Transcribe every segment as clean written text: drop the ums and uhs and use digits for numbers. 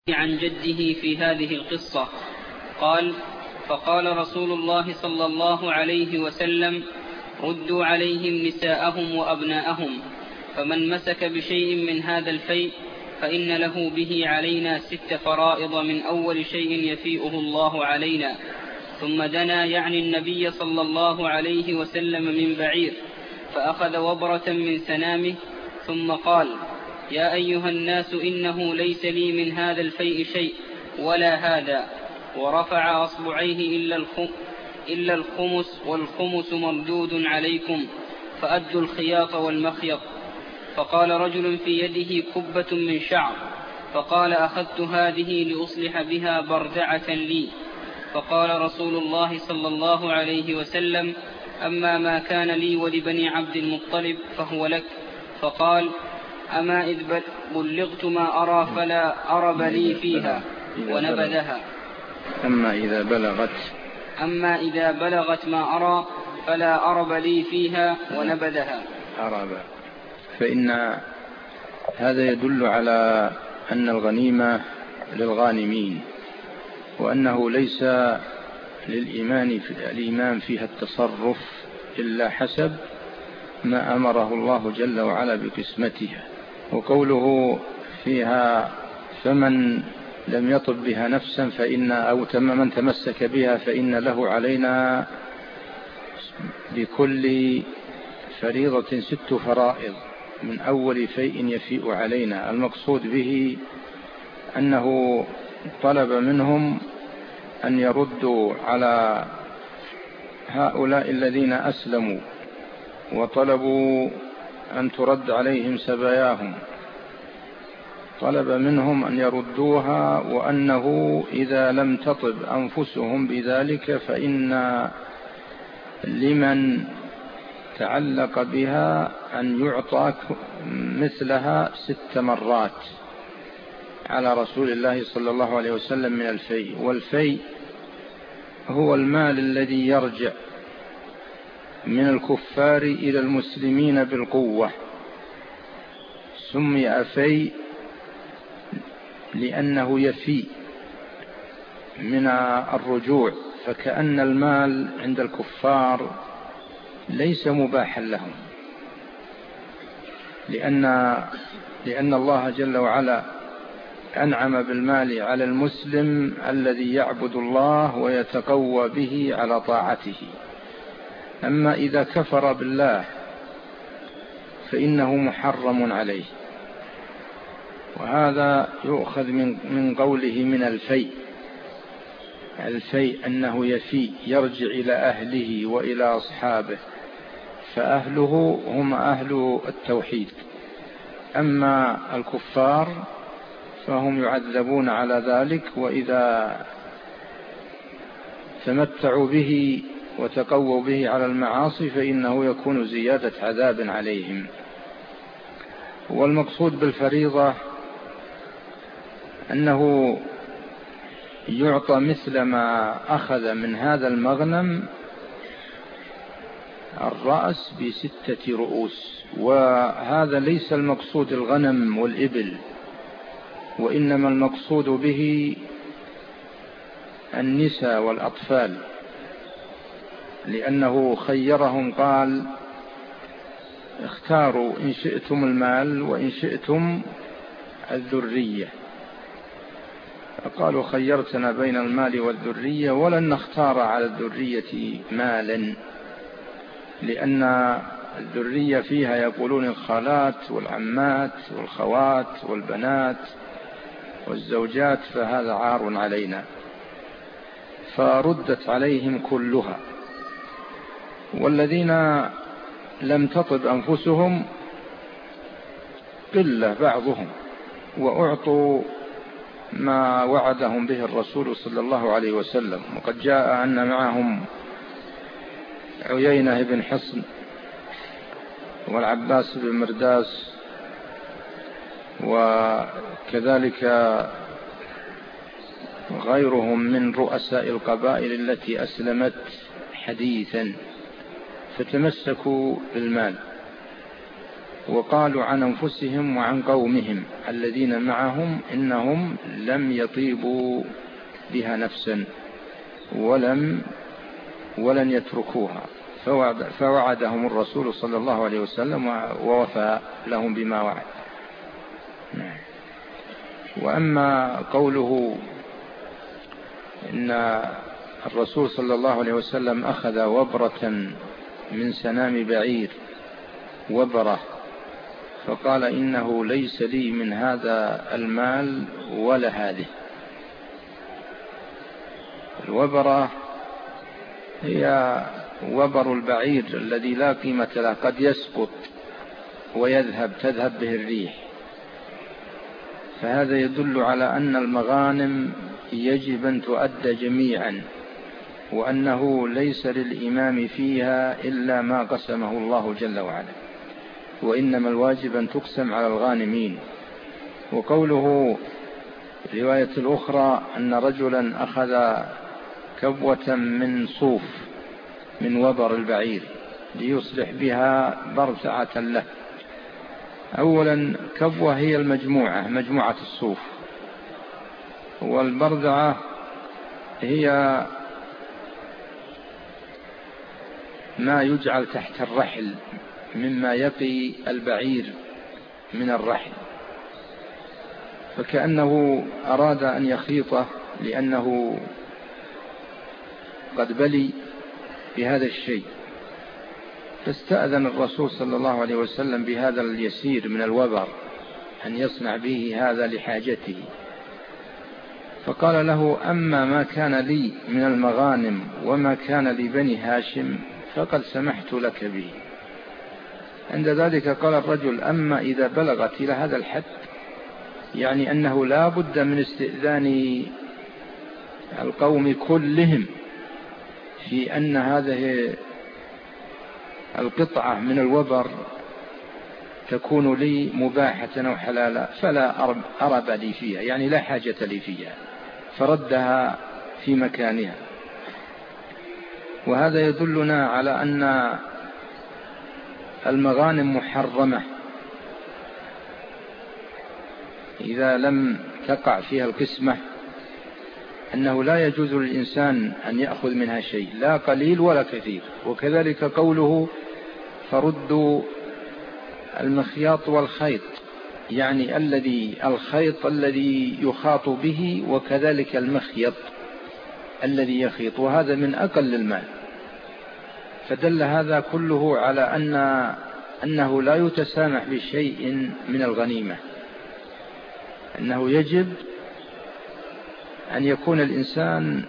عن جده في هذه القصة قال: فقال رسول الله صلى الله عليه وسلم: ردوا عليهم نساءهم وأبناءهم، فمن مسك بشيء من هذا الفيء فإن له به علينا 6 فرائض من أول شيء يفيئه الله علينا. ثم دنا يعني النبي صلى الله عليه وسلم من بعير، فأخذ وبرة من سنامه، ثم قال: يا أيها الناس، إنه ليس لي من هذا الفيء شيء ولا هذا، ورفع أصبعيه إلا الخمس، والخمس مردود عليكم، فأدوا الخياط والمخيط. فقال رجل في يده كبة من شعر، فقال: أخذت هذه لأصلح بها بردعة لي. فقال رسول الله صلى الله عليه وسلم: أما ما كان لي ولبني عبد المطلب فهو لك. فقال: أما إذ بلغت ما أرى فلا أرب لي فيها، ونبذها. أما إذا بلغت ما أرى فلا أرب لي فيها، ونبذها. فإن هذا يدل على أن الغنيمة للغانمين، وأنه ليس للإمام فيها التصرف إلا حسب ما أمره الله جل وعلا بقسمتها. وقوله فيها: فمن لم يطب بها نفسا أو من تمسك بها فإن له علينا بكل فريضة 6 فرائض من أول فيء يفيء علينا. المقصود به أنه طلب منهم أن يردوا على هؤلاء الذين أسلموا، وطلبوا أن ترد عليهم سباياهم، طلب منهم أن يردوها، وأنه إذا لم تطب أنفسهم بذلك فإن لمن تعلق بها أن يعطى مثلها 6 مرات على رسول الله صلى الله عليه وسلم من الفيء. والفيء هو المال الذي يرجع من الكفار إلى المسلمين بالقوة. سمي فيء لأنه يفيء من الرجوع، فكأن المال عند الكفار ليس مباحا لهم، لأن الله جل وعلا أنعم بالمال على المسلم الذي يعبد الله ويتقوى به على طاعته. أما إذا كفر بالله فإنه محرم عليه. وهذا يؤخذ من قوله من الفيء أنه يفيء يرجع إلى أهله وإلى أصحابه، فأهله هم أهل التوحيد، أما الكفار فهم يعذبون على ذلك، وإذا تمتعوا به وتقووا به على المعاصي فإنه يكون زيادة عذاب عليهم. والمقصود بالفريضة أنه يعطى مثل ما أخذ من هذا المغنم الرأس ب6 رؤوس. وهذا ليس المقصود الغنم والإبل، وإنما المقصود به النساء والأطفال، لأنه خيرهم، قال: اختاروا إن شئتم المال وإن شئتم الذرية. قالوا: خيرتنا بين المال والذرية، ولن نختار على الذرية مالا، لأن الذرية فيها يقولون الخالات والعمات والخوات والبنات والزوجات، فهذا عار علينا، فردت عليهم كلها. والذين لم تطب أنفسهم قلة بعضهم، وأعطوا ما وعدهم به الرسول صلى الله عليه وسلم. وقد جاء أن معهم عيينة بن حصن والعباس بن مرداس، وكذلك غيرهم من رؤساء القبائل التي أسلمت حديثا، فتمسكوا بالمال. وقالوا عن أنفسهم وعن قومهم الذين معهم إنهم لم يطيبوا بها نفسا ولن يتركوها، فوعدهم الرسول صلى الله عليه وسلم ووفى لهم بما وعد. وأما قوله إن الرسول صلى الله عليه وسلم أخذ وبرة من سنام بعير وبرة فقال إنه ليس لي من هذا المال ولا هذه. الوبرة هي وبر البعير الذي لا قيمة له، قد يسقط تذهب به الريح. فهذا يدل على أن المغانم يجب أن تؤدى جميعا، وأنه ليس للإمام فيها إلا ما قسمه الله جل وعلا، وإنما الواجب أن تقسم على الغانمين. وقوله رواية الأخرى أن رجلا أخذ كبوة من صوف من وبر البعير ليصلح بها برزعة له. أولا كبوة هي مجموعة الصوف، والبرزعة هي ما يجعل تحت الرحل مما يقي البعير من الرحل، فكأنه أراد أن يخيطه لأنه قد بلي بهذا الشيء، فاستأذن الرسول صلى الله عليه وسلم بهذا اليسير من الوبر أن يصنع به هذا لحاجته، فقال له أما ما كان لي من المغانم وما كان لبني هاشم فقد سمحت لك به. عند ذلك قال الرجل أما إذا بلغت إلى هذا الحد، يعني أنه لا بد من استئذان القوم كلهم في أن هذه القطعة من الوبر تكون لي مباحة أو حلالا، فلا أرب لي فيها، يعني لا حاجة لي فيها، فردها في مكانها. وهذا يدلنا على أن المغانم محرمة إذا لم تقع فيها القسمة، أنه لا يجوز للإنسان أن يأخذ منها شيء، لا قليل ولا كثير. وكذلك قوله فردوا المخياط والخيط، يعني الخيط الذي يخاط به، وكذلك المخيط الذي يخيط، وهذا من أقل المال. فدل هذا كله على أنه لا يتسامح بشيء من الغنيمة، أنه يجب أن يكون الإنسان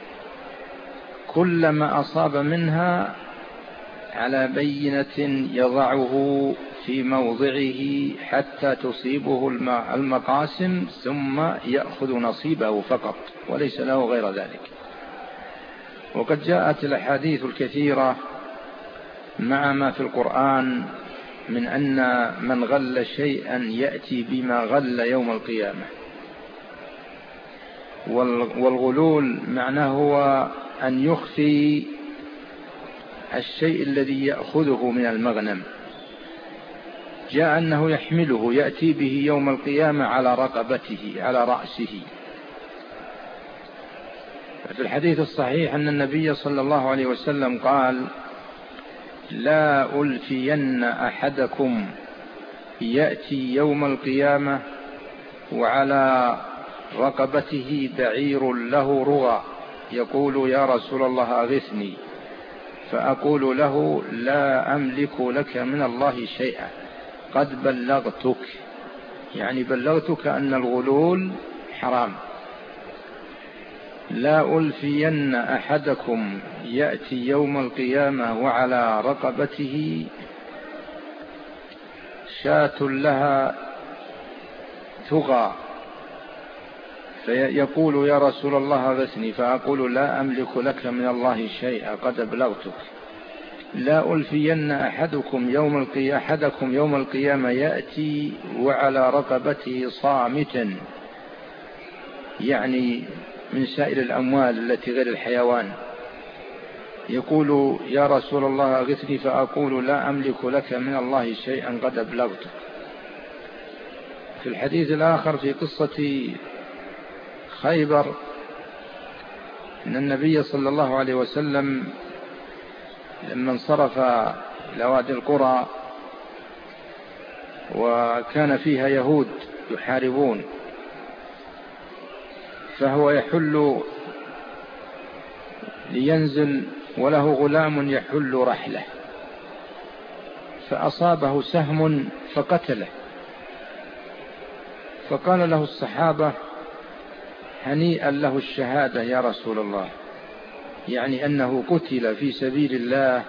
كل ما أصاب منها على بينة يضعه في موضعه حتى تصيبه المقاسم، ثم يأخذ نصيبه فقط وليس له غير ذلك. وقد جاءت الأحاديث الكثيرة مع ما في القرآن من أن من غل شيئا يأتي بما غل يوم القيامة. والغلول معناه هو أن يخفي الشيء الذي يأخذه من المغنم. جاء أنه يحمله يأتي به يوم القيامة على رقبته على رأسه. في الحديث الصحيح أن النبي صلى الله عليه وسلم قال لا ألفين أحدكم يأتي يوم القيامة وعلى رقبته بعير له رغى يقول يا رسول الله أغثني، فأقول له لا أملك لك من الله شيئا قد بلغتك، يعني بلغتك أن الغلول حرام. لا ألفين أحدكم يأتي يوم القيامة وعلى رقبته شاة لها ثغى فيقول يا رسول الله أغثني، فأقول لا أملك لك من الله شيئا قد أبلغتك. لا ألفين أحدكم يوم القيامة يأتي وعلى رقبته صامتا، يعني من سائر الأموال التي غير الحيوان، يقول يا رسول الله أغثني، فأقول لا أملك لك من الله شيئا قد أبلغتك. في الحديث الآخر في قصة خيبر أن النبي صلى الله عليه وسلم لما انصرف إلى وادي القرى وكان فيها يهود يحاربون، فهو يحل لينزل وله غلام يحل رحله، فأصابه سهم فقتله، فقال له الصحابة هنيئا له الشهادة يا رسول الله، يعني أنه قتل في سبيل الله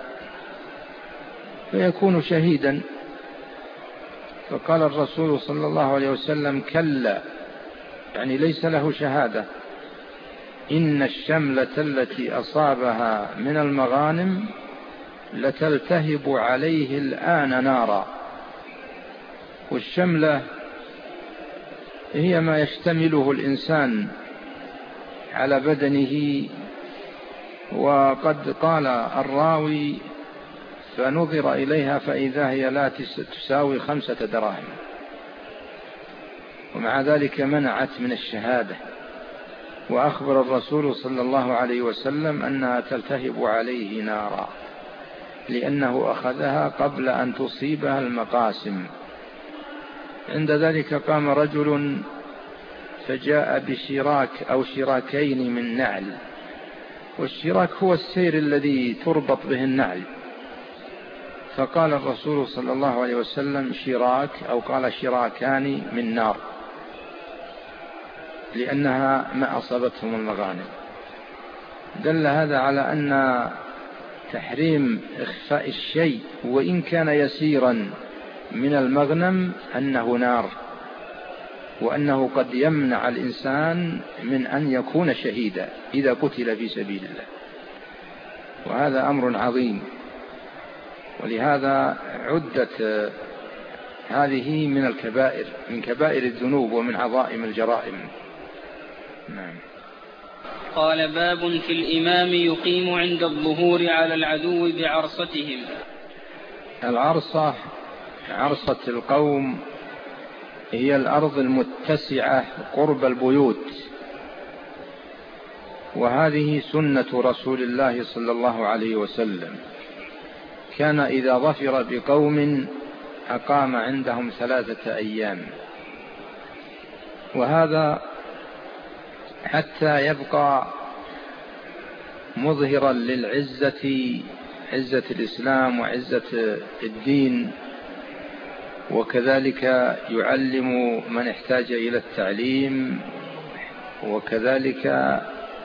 فيكون شهيدا. فقال الرسول صلى الله عليه وسلم كلا، يعني ليس له شهادة، إن الشملة التي أصابها من المغانم لتلتهب عليه الآن نارا. والشملة هي ما يشتمله الإنسان على بدنه. وقد قال الراوي فنظر إليها فإذا هي لا تساوي 5 دراهم، ومع ذلك منعت من الشهادة. وأخبر الرسول صلى الله عليه وسلم أنها تلتهب عليه نارا، لأنه أخذها قبل أن تصيبها المقاسم. عند ذلك قام رجل فجاء بشراك أو شراكين من نعل، والشراك هو السير الذي تربط به النعل. فقال الرسول صلى الله عليه وسلم شراك، أو قال شراكان من نار، لأنها ما أصابتهم المغانم. دل هذا على أن تحريم إخفاء الشيء وإن كان يسيرا من المغنم أنه نار، وأنه قد يمنع الإنسان من أن يكون شهيدا إذا قتل في سبيل الله، وهذا أمر عظيم. ولهذا عدت هذه من الكبائر، من كبائر الذنوب ومن عظائم الجرائم. نعم. قال باب في الإمام يقيم عند الظهور على العدو بعرصتهم. العرصة، عرصة القوم، هي الأرض المتسعة قرب البيوت، وهذه سنة رسول الله صلى الله عليه وسلم. كان إذا ظفر بقوم أقام عندهم 3 أيام، وهذا حتى يبقى مظهرا للعزة، عزة الإسلام وعزة الدين، وكذلك يعلم من احتاج إلى التعليم، وكذلك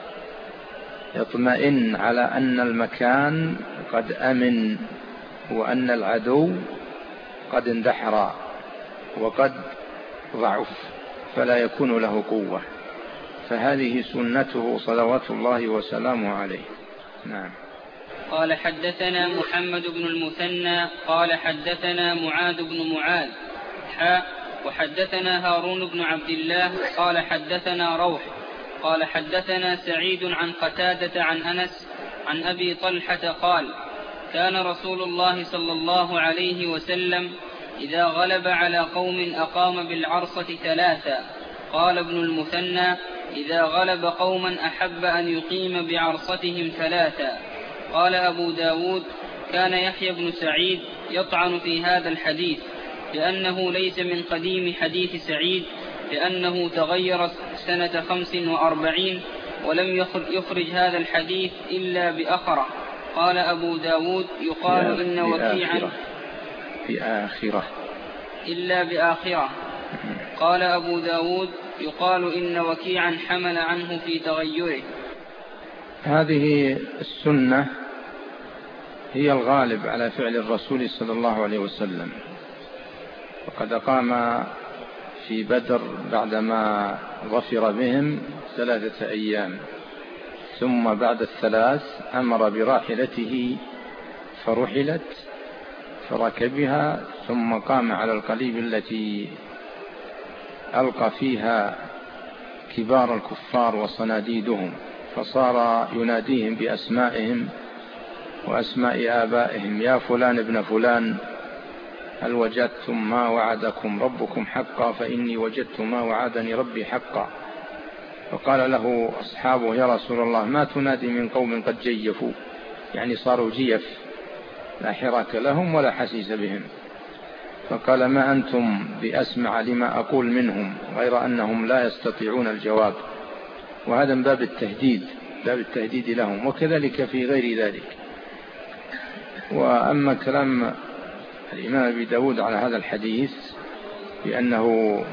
يطمئن على أن المكان قد أمن، وأن العدو قد اندحر وقد ضعف فلا يكون له قوة. فهذه سنته صلوات الله وسلامه عليه. نعم. قال حدثنا محمد بن المثنى قال حدثنا معاذ بن معاذ وحدثنا هارون بن عبد الله قال حدثنا روح قال حدثنا سعيد عن قتادة عن أنس عن أبي طلحة قال كان رسول الله صلى الله عليه وسلم إذا غلب على قوم أقام بالعرصة 3. قال ابن المثنى إذا غلب قوما أحب أن يقيم بعرصتهم 3. قال أبو داود كان يحيى بن سعيد يطعن في هذا الحديث لأنه ليس من قديم حديث سعيد، لأنه تغير سنة 45 ولم يخرج هذا الحديث إلا بأخرة. قال أبو داود يقال إن وكيعا إلا بآخرة. قال أبو داود يقال إن وكيعا حمل عنه في تغيره. هذه السنة هي الغالب على فعل الرسول صلى الله عليه وسلم، وقد قام في بدر بعدما ظفر بهم 3 أيام، ثم بعد 3 أمر براحلته فرحلت فركبها، ثم قام على القليب التي ألقى فيها كبار الكفار وصناديدهم، فصار يناديهم بأسمائهم وأسماء آبائهم: يا فلان ابن فلان هل وجدتم ما وعدكم ربكم حقا؟ فإني وجدت ما وعدني ربي حقا. فقال له أصحابه: يا رسول الله ما تنادي من قوم قد جيفوا، يعني صاروا جيف لا حراك لهم ولا حسيس بهم. فقال: ما أنتم بأسمع لما أقول منهم، غير أنهم لا يستطيعون الجواب. وهذا من باب التهديد، باب التهديد لهم، وكذلك في غير ذلك. وأما كلام الإمام أبي داود على هذا الحديث بأنه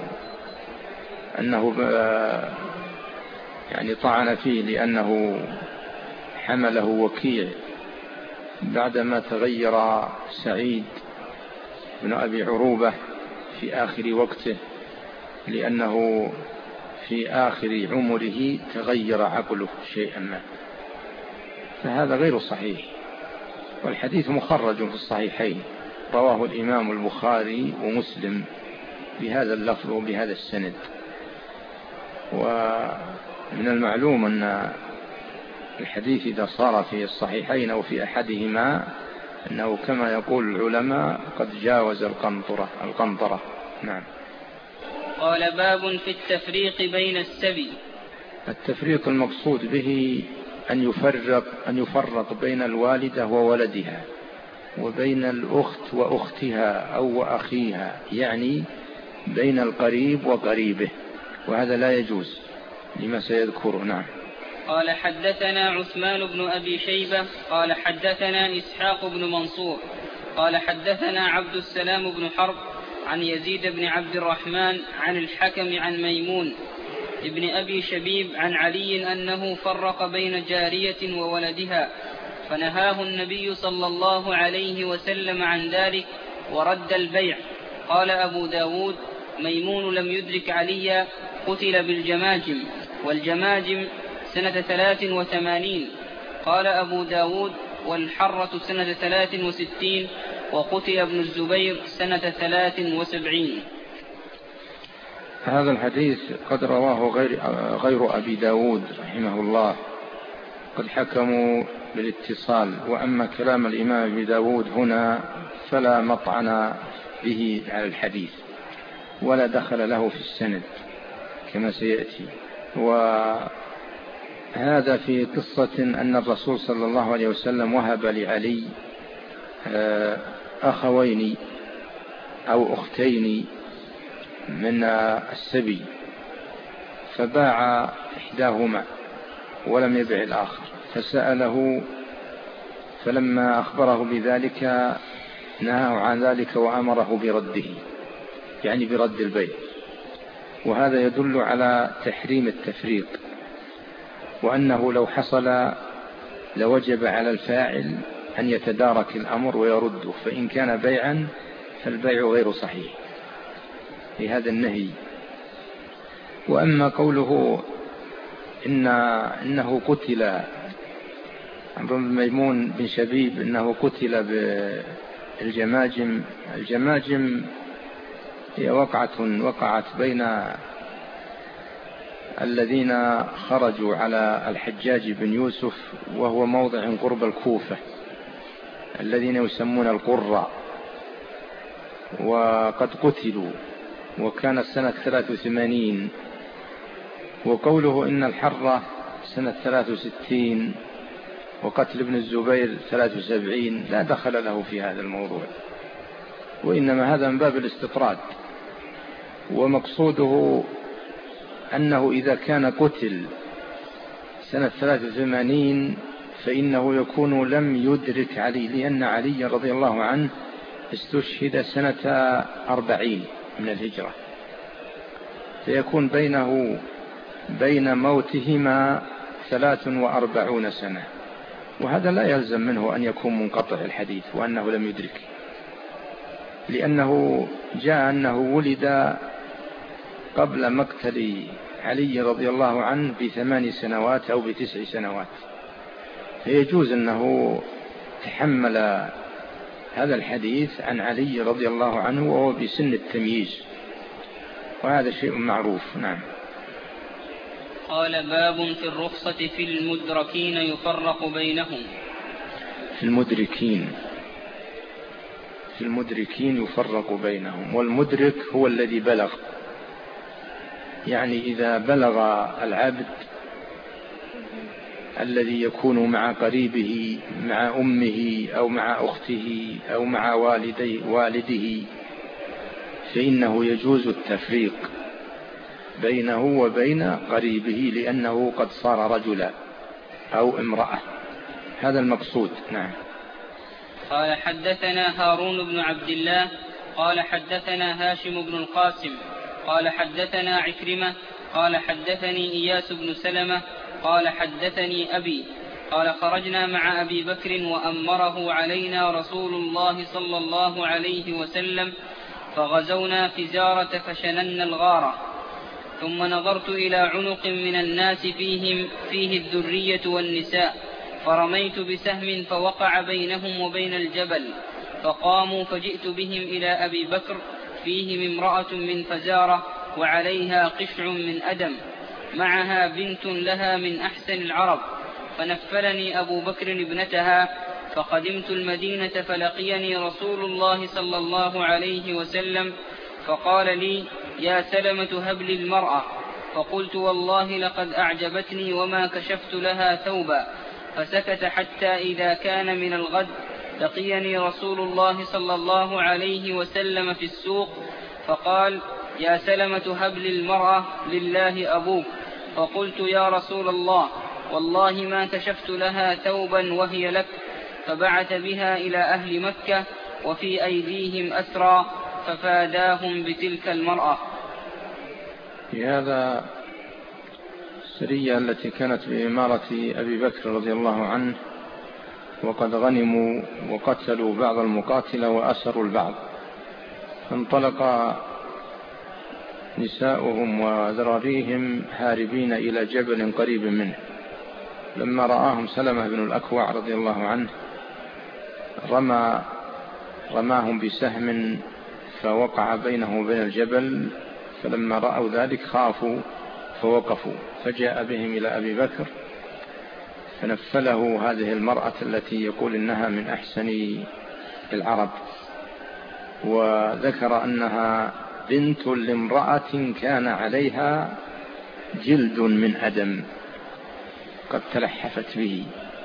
يعني طعن فيه لأنه حمله وكيع بعدما تغير سعيد بن أبي عروبة في آخر وقته، لأنه في آخر عمره تغير عقله شيئا ما، فهذا غير صحيح. والحديث مخرج في الصحيحين، رواه الإمام البخاري ومسلم بهذا اللفظ وبهذا السند. ومن المعلوم أن الحديث إذا صار في الصحيحين أو في أحدهما أنه كما يقول العلماء قد جاوز القنطرة. نعم. قال: باب في التفريق بين السبي. التفريق المقصود به أن يفرق بين الوالدة وولدها، وبين الأخت وأختها أو وأخيها، يعني بين القريب وقريبه، وهذا لا يجوز لما سيذكره. نعم. قال: حدثنا عثمان بن أبي شيبة قال حدثنا إسحاق بن منصور قال حدثنا عبد السلام بن حرب عن يزيد بن عبد الرحمن عن الحكم عن ميمون ابن أبي شبيب عن علي أنه فرق بين جارية وولدها، فنهاه النبي صلى الله عليه وسلم عن ذلك ورد البيع. قال أبو داود: ميمون لم يدرك عليا، قتل بالجماجم، والجماجم سنة 83. قال أبو داود: والحرة سنة 63، وقتل ابن الزبير سنة 73. هذا الحديث قد رواه غير أبي داود رحمه الله، قد حكموا بالاتصال. وأما كلام الإمام أبي داود هنا فلا مطعن به على الحديث ولا دخل له في السند كما سيأتي. وهذا في قصة أن الرسول صلى الله عليه وسلم وهب لعلي أخوين أو أختين من السبي، فباع إحداهما ولم يبع الآخر، فسأله، فلما أخبره بذلك نهاه عن ذلك وأمره برده، يعني برد البيع. وهذا يدل على تحريم التفريق، وأنه لو حصل لوجب على الفاعل أن يتدارك الأمر ويرده، فإن كان بيعا فالبيع غير صحيح لهذا النهي. وأما قوله إنه قتل عن ميمون بن شبيب إنه قتل بالجماجم، الجماجم هي وقعت بين الذين خرجوا على الحجاج بن يوسف، وهو موضع قرب الكوفة، الذين يسمون القراء، وقد قتلوا، وكانت سنة 83. وقوله إن الحرة سنة 63 وقتل ابن الزبير 73 لا دخل له في هذا الموضوع، وإنما هذا من باب الاستطراد. ومقصوده أنه إذا كان قتل سنة 83 فإنه يكون لم يدرك علي، لأن علي رضي الله عنه استشهد سنة 40 من الهجرة، فيكون بين موتهما 43 سنة، وهذا لا يلزم منه أن يكون منقطع الحديث وأنه لم يدرك، لأنه جاء أنه ولد قبل مقتل علي رضي الله عنه ب8 سنوات أو ب9 سنوات، فيجوز أنه تحمل هذا الحديث عن علي رضي الله عنه وهو بسن التمييز، وهذا شيء معروف. نعم. قال: باب في الرخصة في المدركين يفرق بينهم. في المدركين يفرق بينهم. والمدرك هو الذي بلغ، يعني إذا بلغ العبد الذي يكون مع قريبه، مع أمه أو مع أخته أو مع والده، فإنه يجوز التفريق بينه وبين قريبه، لأنه قد صار رجلا أو امرأة. هذا المقصود. نعم. قال حدثنا هارون بن عبد الله قال حدثنا هاشم بن القاسم قال حدثنا عكرمة قال حدثني إياس بن سلمة قال حدثني أبي قال خرجنا مع أبي بكر وأمره علينا رسول الله صلى الله عليه وسلم فغزونا فزارة فشننا الغارة، ثم نظرت إلى عنق من الناس فيه الذرية والنساء، فرميت بسهم فوقع بينهم وبين الجبل، فقاموا فجئت بهم إلى أبي بكر فيهم امرأة من فزارة وعليها قشع من أدم، معها بنت لها من أحسن العرب، فنفلني أبو بكر ابنتها، فقدمت المدينة فلقيني رسول الله صلى الله عليه وسلم فقال لي يا سلمة هب لي المرأة، فقلت والله لقد أعجبتني وما كشفت لها ثوبا، فسكت حتى إذا كان من الغد لقيني رسول الله صلى الله عليه وسلم في السوق فقال يا سلمة هب لي المرأة لله أبوك، فقلت يا رسول الله والله ما كشفت لها ثوبا وهي لك، فبعث بها إلى أهل مكة وفي أيديهم أسرى ففاداهم بتلك المرأة. في هذا السرية التي كانت بإمارة أبي بكر رضي الله عنه، وقد غنموا وقتلوا بعض المقاتلة وأسروا البعض، فانطلق نساؤهم وذراريهم هاربين إلى جبل قريب منه. لما رآهم سلمة بن الأكوع رضي الله عنه رماهم بسهم فوقع بينه وبين الجبل، فلما رأوا ذلك خافوا فوقفوا، فجاء بهم إلى أبي بكر فنفله هذه المرأة التي يقول إنها من أحسن العرب، وذكر أنها بنت لامرأة كان عليها جلد من أدم قد تلحفت به،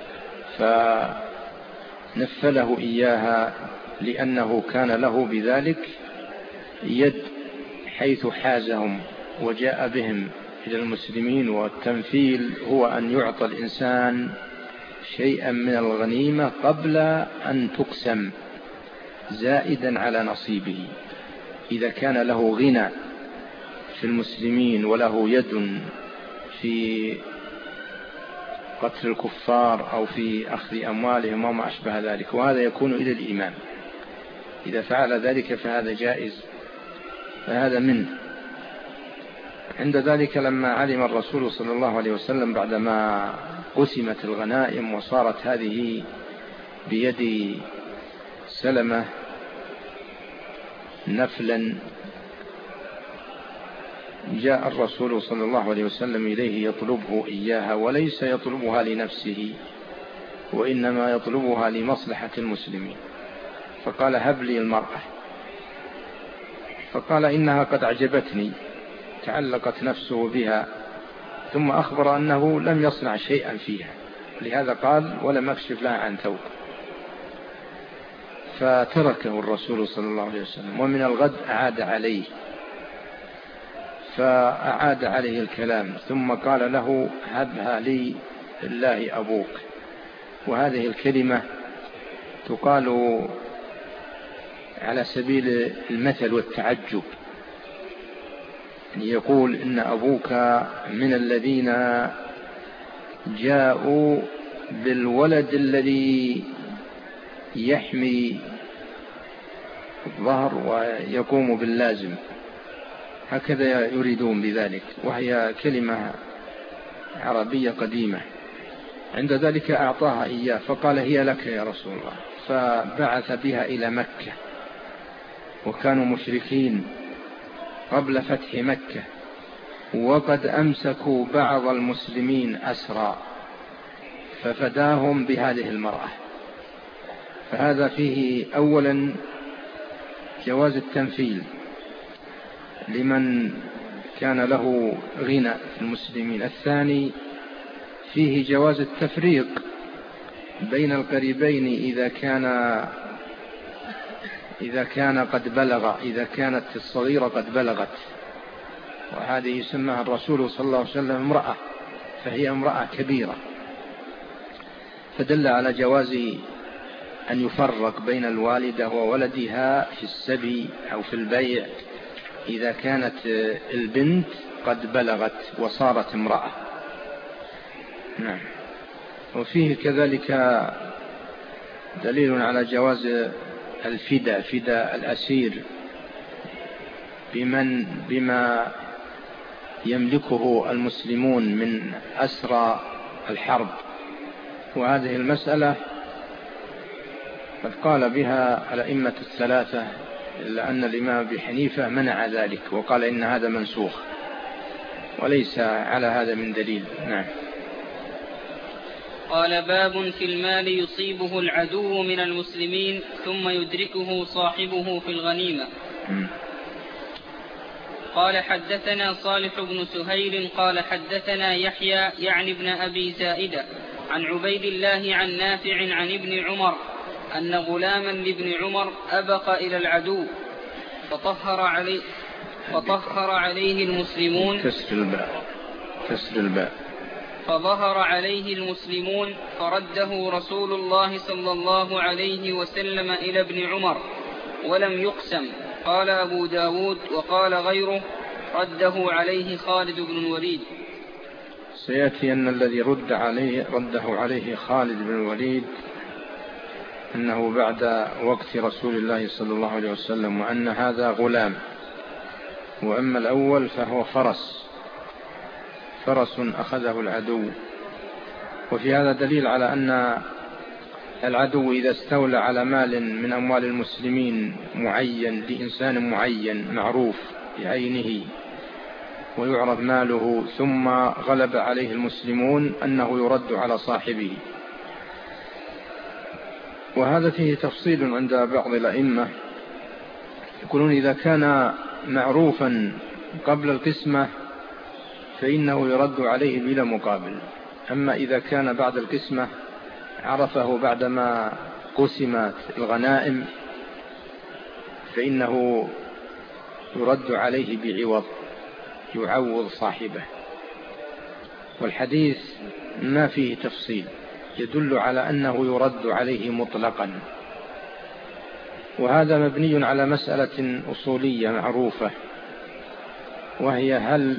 فنفله إياها لأنه كان له بذلك يد حيث حازهم وجاء بهم إلى المسلمين. والتنفيل هو أن يعطى الإنسان شيئا من الغنيمة قبل أن تقسم زائدا على نصيبه. إذا كان له غنى في المسلمين وله يد في قتل الكفار أو في أخذ أموالهم وما أشبه ذلك، وهذا يكون إلى الإمام، إذا فعل ذلك فهذا جائز، فهذا منه. عند ذلك لما علم الرسول صلى الله عليه وسلم بعدما قسمت الغنائم وصارت هذه بيد سلمة نفلا، جاء الرسول صلى الله عليه وسلم إليه يطلبه إياها، وليس يطلبها لنفسه وإنما يطلبها لمصلحة المسلمين، فقال هب لي المرأة، فقال إنها قد أعجبتني، تعلقت نفسه بها، ثم أخبر أنه لم يصنع شيئا فيها، لهذا قال ولم أكشف لها عن ثوب، فتركه الرسول صلى الله عليه وسلم. ومن الغد أعاد عليه، فأعاد عليه الكلام، ثم قال له هبها لي الله أبوك. وهذه الكلمة تقال على سبيل المثل والتعجب، يقول إن أبوك من الذين جاءوا بالولد الذي يحمي الظهر ويقوم باللازم، هكذا يريدون بذلك، وهي كلمة عربية قديمة. عند ذلك أعطاها إياه فقال هي لك يا رسول الله، فبعث بها إلى مكة، وكانوا مشركين قبل فتح مكة، وقد أمسكوا بعض المسلمين أسرى، ففداهم بهذه المرأة فهذا فيه أولا جواز التمثيل لمن كان له غنى في المسلمين. الثاني فيه جواز التفريق بين القريبين إذا كانت الصغيرة قد بلغت، وهذه يسمىها الرسول صلى الله عليه وسلم امرأة، فهي امرأة كبيرة، فدل على جواز أن يفرق بين الوالدة وولدها في السبي أو في البيع إذا كانت البنت قد بلغت وصارت امرأة. نعم. وفيه كذلك دليل على جواز فداء الأسير بما يملكه المسلمون من أسرى الحرب، وهذه المسألة قد قال بها الأئمة الثلاثة، إلا أن الإمام أبي حنيفة منع ذلك وقال إن هذا منسوخ وليس على هذا من دليل. نعم. قال باب في المال يصيبه العدو من المسلمين ثم يدركه صاحبه في الغنيمة. قال حدثنا صالح بن سهيل قال حدثنا يحيى يعني ابن أبي زائدة عن عبيد الله عن نافع عن ابن عمر أن غلاما لابن عمر أبق إلى العدو فطهر عليه المسلمون كسر الباء فظهر عليه المسلمون فرده رسول الله صلى الله عليه وسلم إلى ابن عمر ولم يقسم. قال أبو داود وقال غيره رده عليه خالد بن الوليد. سيأتي أن الذي رده عليه خالد بن الوليد أنه بعد وقت رسول الله صلى الله عليه وسلم، وأن هذا غلام، وأما الأول فهو فرس أخذه العدو. وفي هذا دليل على أن العدو إذا استولى على مال من أموال المسلمين معين لإنسان معين معروف بعينه ويعرض ماله ثم غلب عليه المسلمون أنه يرد على صاحبه. وهذا فيه تفصيل عند بعض الأئمة، يقولون إذا كان معروفا قبل القسمة فإنه يرد عليه بلا مقابل، أما إذا كان بعد القسمة عرفه بعدما قسمت الغنائم فإنه يرد عليه بعوض يعوض صاحبه. والحديث ما فيه تفصيل يدل على أنه يرد عليه مطلقا، وهذا مبني على مسألة أصولية معروفة، وهي هل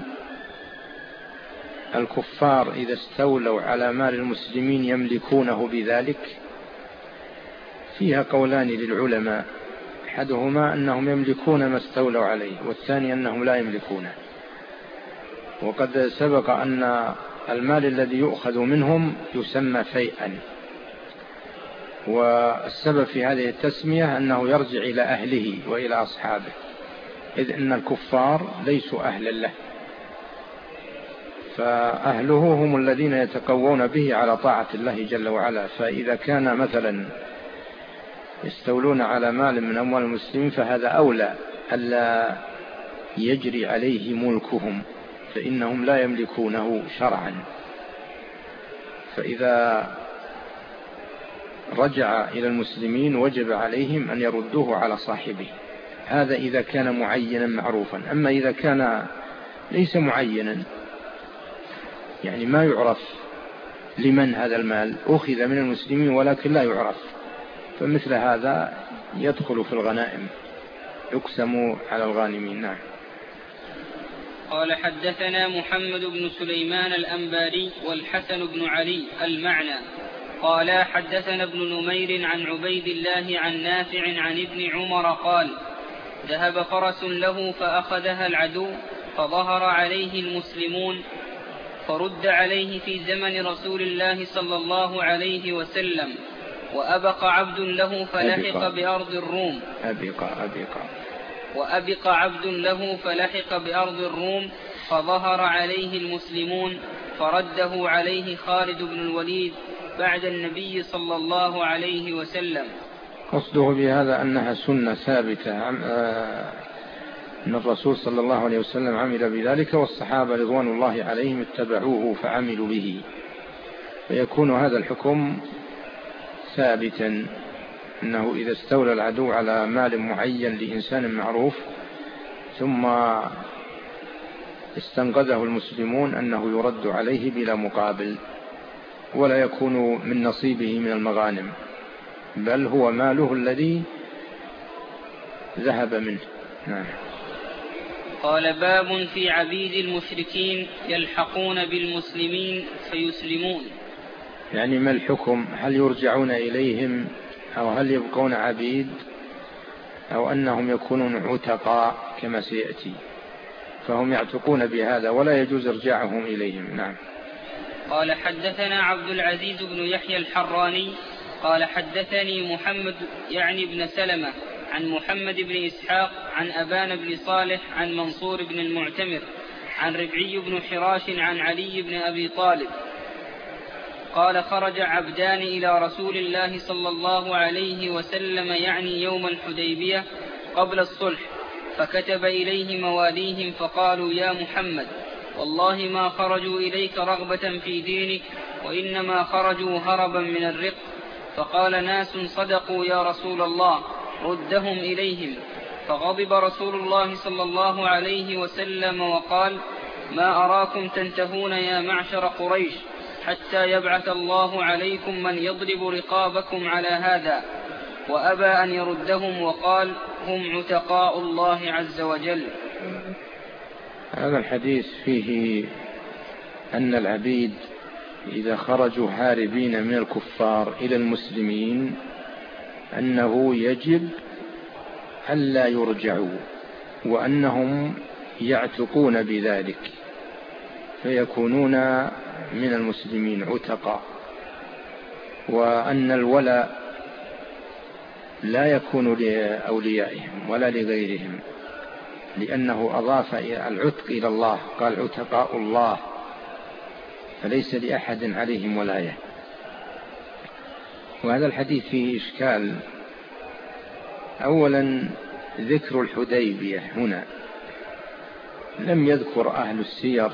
الكفار إذا استولوا على مال المسلمين يملكونه بذلك؟ فيها قولان للعلماء، أحدهما أنهم يملكون ما استولوا عليه، والثاني أنهم لا يملكونه. وقد سبق أن المال الذي يؤخذ منهم يسمى فيئا، والسبب في هذه التسمية أنه يرجع إلى أهله وإلى أصحابه، إذ أن الكفار ليسوا أهلا له، فأهله هم الذين يتقوون به على طاعة الله جل وعلا. فإذا كان مثلا يستولون على مال من أموال المسلمين فهذا أولى ألا يجري عليه ملكهم، فإنهم لا يملكونه شرعا. فإذا رجع إلى المسلمين وجب عليهم أن يردوه على صاحبه، هذا إذا كان معينا معروفا. أما إذا كان ليس معينا، يعني ما يعرف لمن هذا المال أخذ من المسلمين ولكن لا يعرف، فمثل هذا يدخل في الغنائم يقسم على الغانمين. نعم. قال حدثنا محمد بن سليمان الأنباري والحسن بن علي المعنى قال حدثنا ابن نمير عن عبيد الله عن نافع عن ابن عمر قال ذهب فرس له فأخذها العدو فظهر عليه المسلمون فرد عليه في زمن رسول الله صلى الله عليه وسلم، وأبق عبد له فلحق بأرض الروم وأبق عبد له فلحق بأرض الروم فظهر عليه المسلمون فرده عليه خالد بن الوليد بعد النبي صلى الله عليه وسلم، قصده بهذا أنها سنة ثابتة أن الرسول صلى الله عليه وسلم عمل بذلك، والصحابة رضوان الله عليهم اتبعوه فعملوا به، فيكون هذا الحكم ثابتا، أنه إذا استولى العدو على مال معين لإنسان معروف ثم استنقذه المسلمون أنه يرد عليه بلا مقابل، ولا يكون من نصيبه من المغانم، بل هو ماله الذي ذهب منه. نعم. قال: باب في عبيد المشركين يلحقون بالمسلمين فيسلمون. يعني ما الحكم؟ هل يرجعون إليهم أو هل يبقون عبيد أو أنهم يكونون عتقاء كما سيأتي؟ فهم يعتقون بهذا ولا يجوز إرجاعهم إليهم. نعم. قال: حدثنا عبد العزيز بن يحيى الحراني قال: حدثني محمد يعني بن سلمة عن محمد بن إسحاق عن أبان بن صالح عن منصور بن المعتمر عن ربعي بن حراش عن علي بن أبي طالب قال: خرج عبدان إلى رسول الله صلى الله عليه وسلم يعني يوم الحديبية قبل الصلح، فكتب إليه مواليهم فقالوا: يا محمد، والله ما خرجوا إليك رغبة في دينك، وإنما خرجوا هربا من الرق. فقال ناس: صدقوا يا رسول الله، ردهم إليهم. فغضب رسول الله صلى الله عليه وسلم وقال: ما أراكم تنتهون يا معشر قريش حتى يبعث الله عليكم من يضرب رقابكم على هذا. وأبى أن يردهم وقال: هم عتقاء الله عز وجل. هذا الحديث فيه أن العبيد إذا خرجوا هاربين من الكفار إلى المسلمين أنه يجب ألا يرجعوا، وأنهم يعتقون بذلك فيكونون من المسلمين عتقاء، وأن الولاء لا يكون لأوليائهم ولا لغيرهم، لأنه أضاف العتق إلى الله، قال: عتقاء الله، فليس لأحد عليهم ولاية. وهذا الحديث فيه إشكال. أولا ذكر الحديبية هنا لم يذكر أهل السير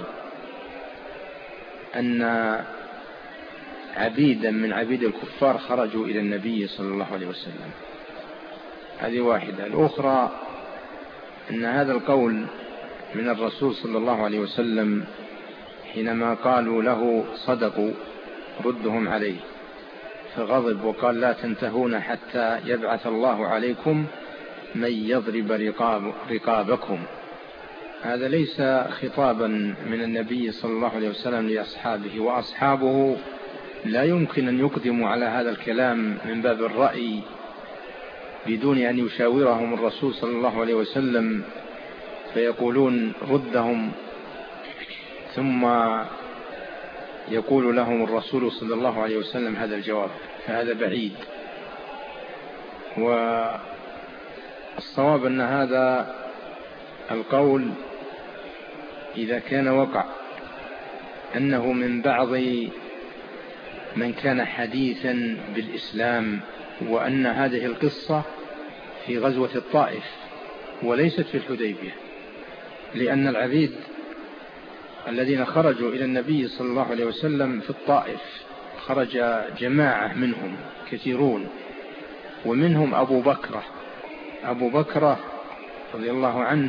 أن عبيدا من عبيد الكفار خرجوا إلى النبي صلى الله عليه وسلم، هذه واحدة. الأخرى أن هذا القول من الرسول صلى الله عليه وسلم حينما قالوا له: صدقوا ردهم عليه، فغضب وقال: لا تنتهون حتى يبعث الله عليكم من يضرب رقابكم. هذا ليس خطابا من النبي صلى الله عليه وسلم لأصحابه، وأصحابه لا يمكن أن يقدموا على هذا الكلام من باب الرأي بدون أن يشاورهم الرسول صلى الله عليه وسلم، فيقولون ردهم، ثم يقول لهم الرسول صلى الله عليه وسلم هذا الجواب، فهذا بعيد. والصواب أن هذا القول إذا كان وقع أنه من بعض من كان حديثا بالإسلام، وأن هذه القصة في غزوة الطائف وليست في الحديبية، لأن العبيد الذين خرجوا إلى النبي صلى الله عليه وسلم في الطائف خرج جماعة منهم كثيرون، ومنهم أبو بكرة رضي الله عنه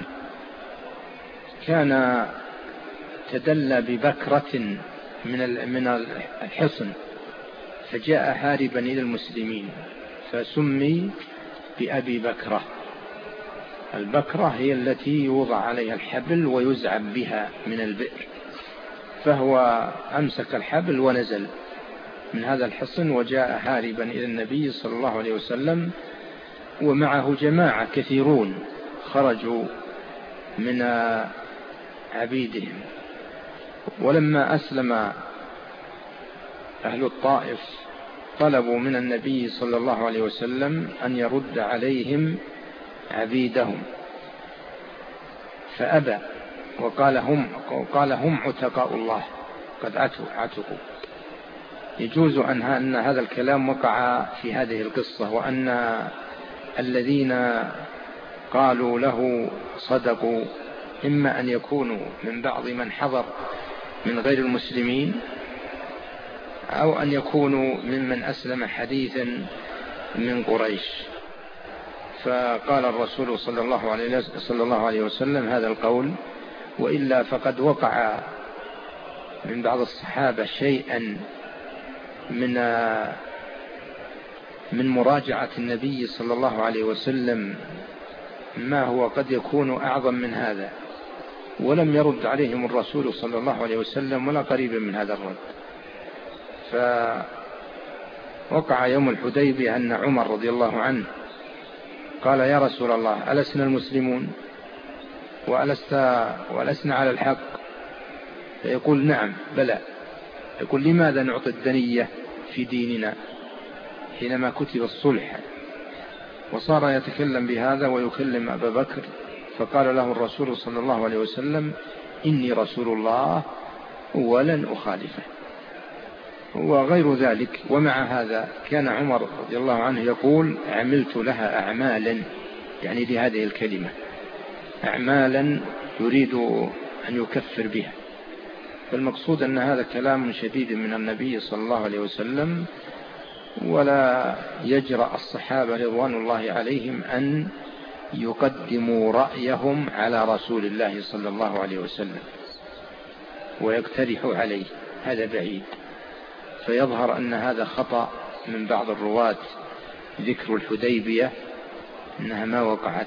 كان تدلى ببكرة من الحصن، فجاء هاربا إلى المسلمين فسمي بأبي بكرة. البكرة هي التي يوضع عليها الحبل ويزعب بها من البئر، فهو أمسك الحبل ونزل من هذا الحصن وجاء هاربا إلى النبي صلى الله عليه وسلم، ومعه جماعة كثيرون خرجوا من عبيدهم. ولما أسلم أهل الطائف طلبوا من النبي صلى الله عليه وسلم أن يرد عليهم عبيدهم، فأبى وقال: هم عتقاء الله قد عتقوا. يجوز أن هذا الكلام وقع في هذه القصة، وأن الذين قالوا له صدقوا، إما أن يكونوا من بعض من حضر من غير المسلمين، أو أن يكونوا ممن أسلم حديثا من قريش. فقال الرسول صلى الله عليه وسلم هذا القول، وإلا فقد وقع من بعض الصحابة شيئا من مراجعة النبي صلى الله عليه وسلم ما هو قد يكون أعظم من هذا، ولم يرد عليهم الرسول صلى الله عليه وسلم ولا قريبا من هذا الرد. فوقع يوم الحديبية أن عمر رضي الله عنه قال: يا رسول الله، ألسنا المسلمون وألسنا على الحق؟ فيقول: نعم بلى. يقول: لماذا نعطي الدنية في ديننا حينما كتب الصلح؟ وصار يتكلم بهذا ويكلم أبا بكر، فقال له الرسول صلى الله عليه وسلم: إني رسول الله ولن أخالفه. وغير ذلك. ومع هذا كان عمر رضي الله عنه يقول: عملت لها أعمالا، يعني لهذه الكلمة أعمالا يريد أن يكفر بها. فالمقصود أن هذا كلام شديد من النبي صلى الله عليه وسلم، ولا يجرأ الصحابة رضوان الله عليهم أن يقدموا رأيهم على رسول الله صلى الله عليه وسلم ويقترحوا عليه، هذا بعيد. فيظهر أن هذا خطأ من بعض الرواة، ذكر الحديبية أنها ما وقعت.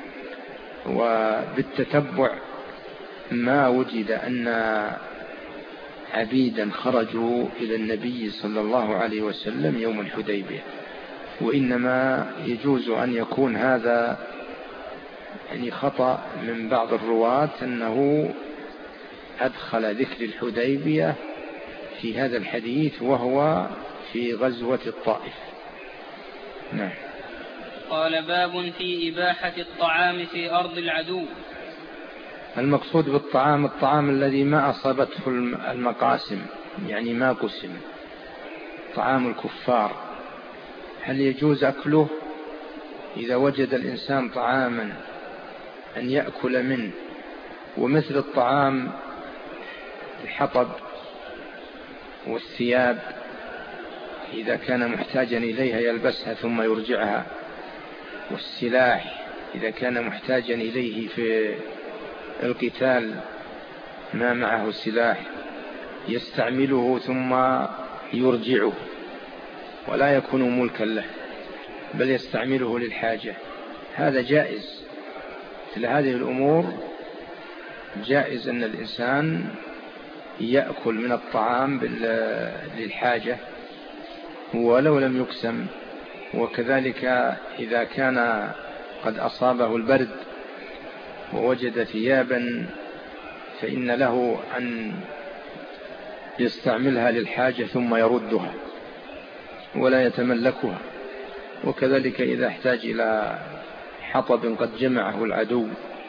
وبالتتبع ما وجد أن عبيدا خرجوا إلى النبي صلى الله عليه وسلم يوم الحديبية، وإنما يجوز أن يكون هذا يعني خطأ من بعض الرواة، أنه أدخل ذكر الحديبية في هذا الحديث وهو في غزوة الطائف. نعم. قال: باب في إباحة الطعام في أرض العدو. المقصود بالطعام الطعام الذي ما أصابته المقاسم، يعني ما قسم، طعام الكفار. هل يجوز أكله إذا وجد الإنسان طعاما أن يأكل منه؟ ومثل الطعام الحطب والثياب إذا كان محتاجا إليها يلبسها ثم يرجعها، والسلاح إذا كان محتاجا إليه في القتال ما معه سلاح يستعمله ثم يرجعه ولا يكون ملكا له بل يستعمله للحاجة، هذا جائز. مثل هذه الأمور جائز أن الإنسان يأكل من الطعام للحاجة ولو لم يقسم. وكذلك إذا كان قد أصابه البرد ووجد ثيابا فإن له أن يستعملها للحاجة ثم يردها ولا يتملكها. وكذلك إذا احتاج إلى حطب قد جمعه العدو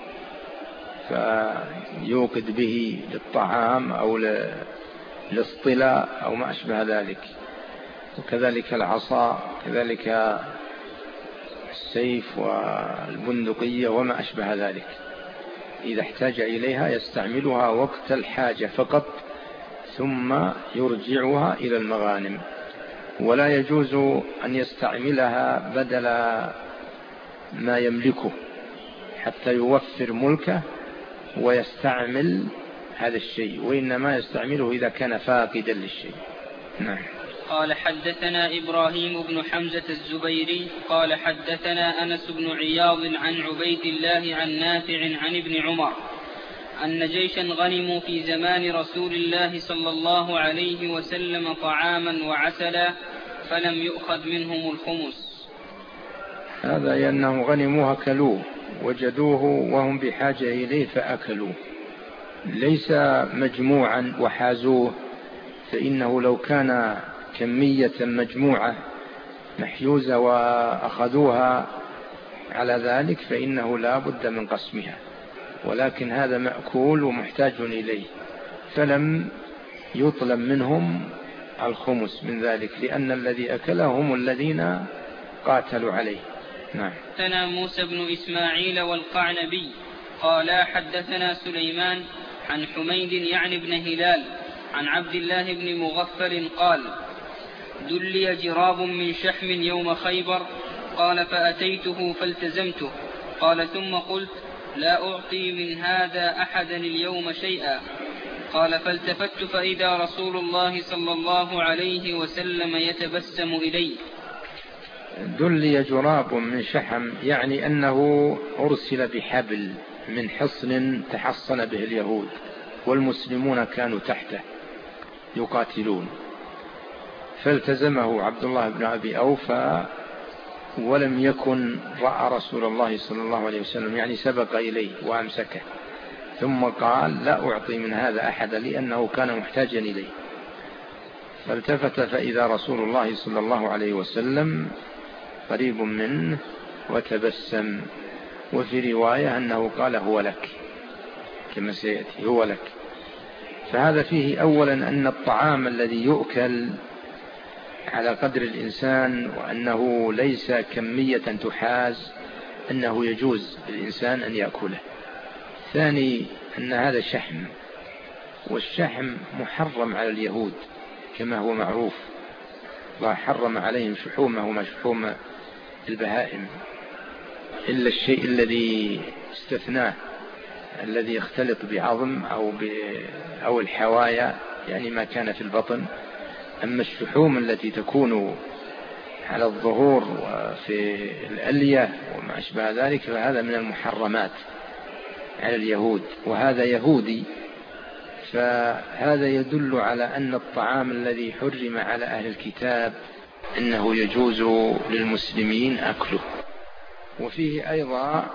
فيوقد به للطعام أو للاصطلاء أو ما أشبه ذلك. وكذلك العصا، كذلك السيف والبندقية وما أشبه ذلك، إذا احتاج إليها يستعملها وقت الحاجة فقط ثم يرجعها إلى المغانم. ولا يجوز أن يستعملها بدل ما يملكه حتى يوفر ملكه ويستعمل هذا الشيء، وإنما يستعمله إذا كان فاقدا للشيء. نعم. قال: حدثنا إبراهيم بن حمزة الزبيري قال: حدثنا أنس بن عياض عن عبيد الله عن نافع عن ابن عمر أن جيشا غنموا في زمان رسول الله صلى الله عليه وسلم طعاما وعسلا فلم يؤخذ منهم الخمس. هذا لأنهم غنموه أكلوه، وجدوه وهم بحاجة إليه فأكلوه، ليس مجموعا وحازوه. فإنه لو كان كمية مجموعة محيوزة وأخذوها على ذلك فإنه لا بد من قسمها، ولكن هذا مأكول ومحتاج إليه فلم يطلب منهم الخمس من ذلك، لأن الذي أكله هم الذين قاتلوا عليه. نعم. حدثنا موسى بن إسماعيل والقعنبي قال حدثنا سليمان عن حميد يعني بن هلال عن عبد الله بن مغفل قال دلي جراب من شحم يوم خيبر، قال فأتيته فالتزمته، قال ثم قلت لا أعطي من هذا أحدا اليوم شيئا، قال فالتفت فإذا رسول الله صلى الله عليه وسلم يتبسم إلي. دلي جراب من شحم يعني أنه أرسل بحبل من حصن تحصن به اليهود، والمسلمون كانوا تحته يقاتلون، فالتزمه عبد الله بن أبي أوفى ولم يكن رأى رسول الله صلى الله عليه وسلم، يعني سبق إليه وأمسكه، ثم قال لا أعطي من هذا أحد لأنه كان محتاجا إليه، فالتفت فإذا رسول الله صلى الله عليه وسلم قريب منه وتبسم. وفي رواية أنه قال هو لك، كما سيأتي هو لك. فهذا فيه أولا أن الطعام الذي يؤكل على قدر الإنسان، وأنه ليس كمية تحاز، أنه يجوز للإنسان أن يأكله. ثاني أن هذا شحم، والشحم محرم على اليهود كما هو معروف، وحرم عليهم شحومه وشحوم البهائم، إلا الشيء الذي استثناه الذي يختلط بعظم أو الحوايا، يعني ما كان في البطن. أما الشحوم التي تكون على الظهور وفي الألية وما أشبه ذلك فهذا من المحرمات على اليهود، وهذا يهودي، فهذا يدل على أن الطعام الذي حرم على أهل الكتاب أنه يجوز للمسلمين أكله. وفيه أيضا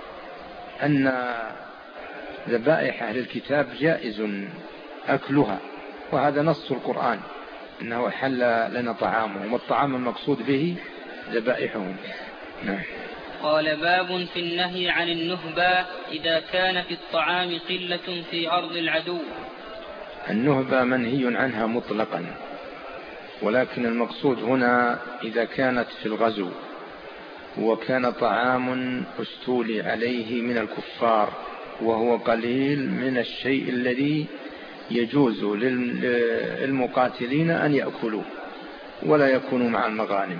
أن ذبائح أهل الكتاب جائز أكلها، وهذا نص القرآن أنه حل لنا طعامهم، والطعام المقصود به ذبائحهم. نعم. قال باب في النهي عن النهبة إذا كان في الطعام قلة في أرض العدو. النهبة منهي عنها مطلقا، ولكن المقصود هنا إذا كانت في الغزو وكان طعام استولي عليه من الكفار وهو قليل من الشيء الذي يجوز للمقاتلين أن يأكلوا ولا يكونوا مع المغانم،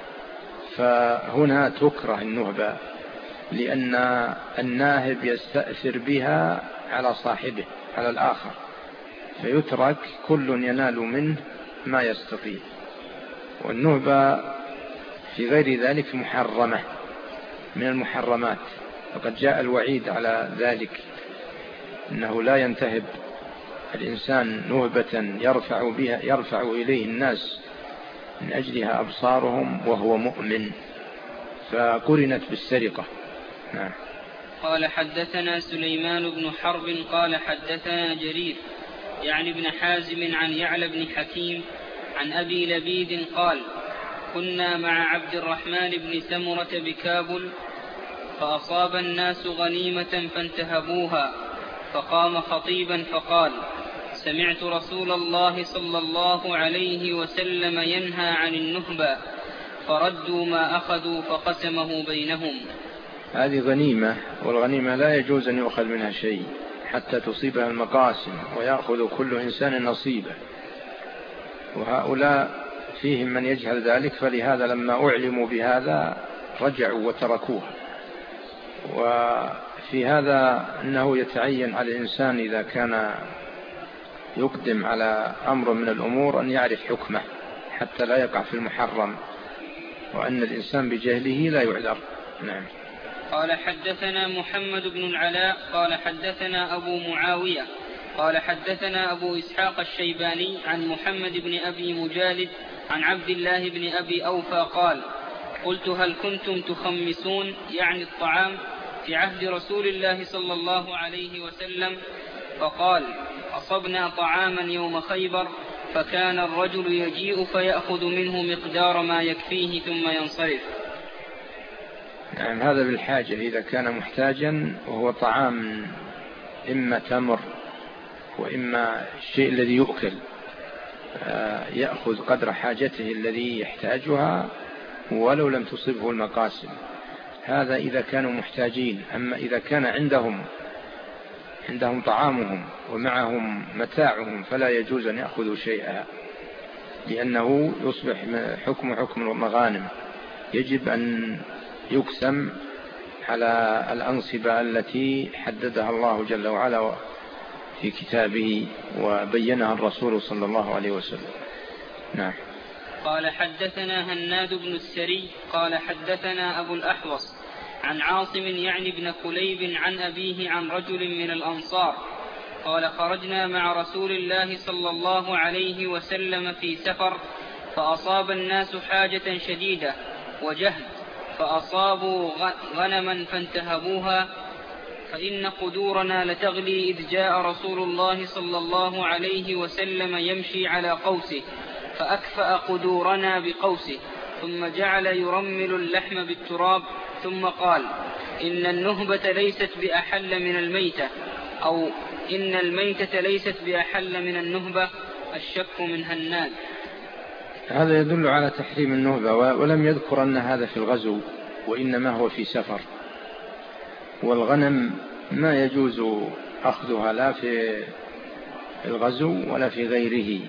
فهنا تكره النهبة، لأن الناهب يستأثر بها على صاحبه على الآخر، فيترك كل ينال منه ما يستطيع. والنهبة في غير ذلك محرمة من المحرمات، فقد جاء الوعيد على ذلك، أنه لا ينتهب الإنسان نهبة يرفع إليه الناس من أجلها أبصارهم وهو مؤمن، فقرنت بالسرقة. نعم. قال حدثنا سليمان بن حرب قال حدثنا جرير يعني بن حازم عن يعلى بن حكيم عن أبي لبيد قال كنا مع عبد الرحمن بن سمرة بكابل، فأصاب الناس غنيمة فانتهبوها، فقام خطيبا فقال سمعت رسول الله صلى الله عليه وسلم ينهى عن النهبة، فردوا ما أخذوا فقسمه بينهم. هذه غنيمة، والغنيمة لا يجوز أن يؤخذ منها شيء حتى تصيبها المقاسم ويأخذ كل إنسان نصيبه، وهؤلاء فيهم من يجهل ذلك، فلهذا لما أعلموا بهذا رجعوا وتركوها. وفي هذا أنه يتعين على الإنسان إذا كان يقدم على أمر من الأمور أن يعرف حكمه حتى لا يقع في المحرم، وأن الإنسان بجهله لا يعذر. نعم. قال حدثنا محمد بن العلاء قال حدثنا أبو معاوية قال حدثنا أبو إسحاق الشيباني عن محمد بن أبي مجالد عن عبد الله بن أبي أوفى قال قلت هل كنتم تخمسون يعني الطعام في عهد رسول الله صلى الله عليه وسلم؟ فقال أصبنا طعاما يوم خيبر، فكان الرجل يجيء فيأخذ منه مقدار ما يكفيه ثم ينصرف. يعني هذا بالحاجة إذا كان محتاجا، وهو طعام إما تمر وإما الشيء الذي يؤكل، يأخذ قدر حاجته الذي يحتاجها ولو لم تصبه المقاسم. هذا إذا كانوا محتاجين. أما إذا كان عندهم طعامهم ومعهم متاعهم فلا يجوز أن يأخذوا شيئا، لأنه يصبح حكم المغانم، يجب أن يقسم على الأنصبة التي حددها الله جل وعلا في كتابه وبينها الرسول صلى الله عليه وسلم. نعم. قال حدثنا هناد بن السري قال حدثنا أبو الأحوص عن عاصم يعني بن كليب عن أبيه عن رجل من الأنصار قال خرجنا مع رسول الله صلى الله عليه وسلم في سفر، فأصاب الناس حاجة شديدة وجهد، فأصابوا غنما فانتهبوها، فإن قدورنا لتغلي إذ جاء رسول الله صلى الله عليه وسلم يمشي على قوسه، فأكفأ قدورنا بقوسه، ثم جعل يرمل اللحم بالتراب، ثم قال: إن النهبة ليست بأحل من الميتة، أو إن الميتة ليست بأحل من النهبة، الشك من هناد. هذا يدل على تحريم النهبة، ولم يذكر أن هذا في الغزو، وإنما هو في سفر. والغنم ما يجوز أخذها لا في الغزو ولا في غيره،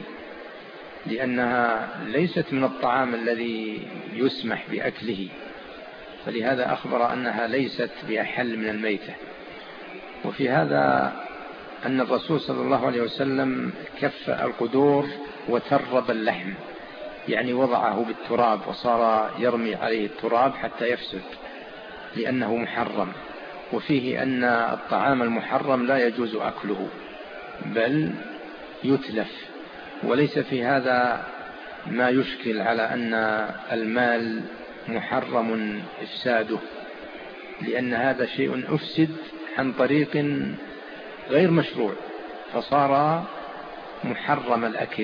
لأنها ليست من الطعام الذي يسمح بأكله، فلهذا أخبر أنها ليست بأحل من الميتة. وفي هذا أن الرسول صلى الله عليه وسلم كفأ القدور وترب اللحم، يعني وضعه بالتراب وصار يرمي عليه التراب حتى يفسد لأنه محرم. وفيه أن الطعام المحرم لا يجوز أكله بل يتلف، وليس في هذا ما يشكل على أن المال محرم إفساده، لأن هذا شيء أفسد عن طريق غير مشروع فصار محرم الأكل،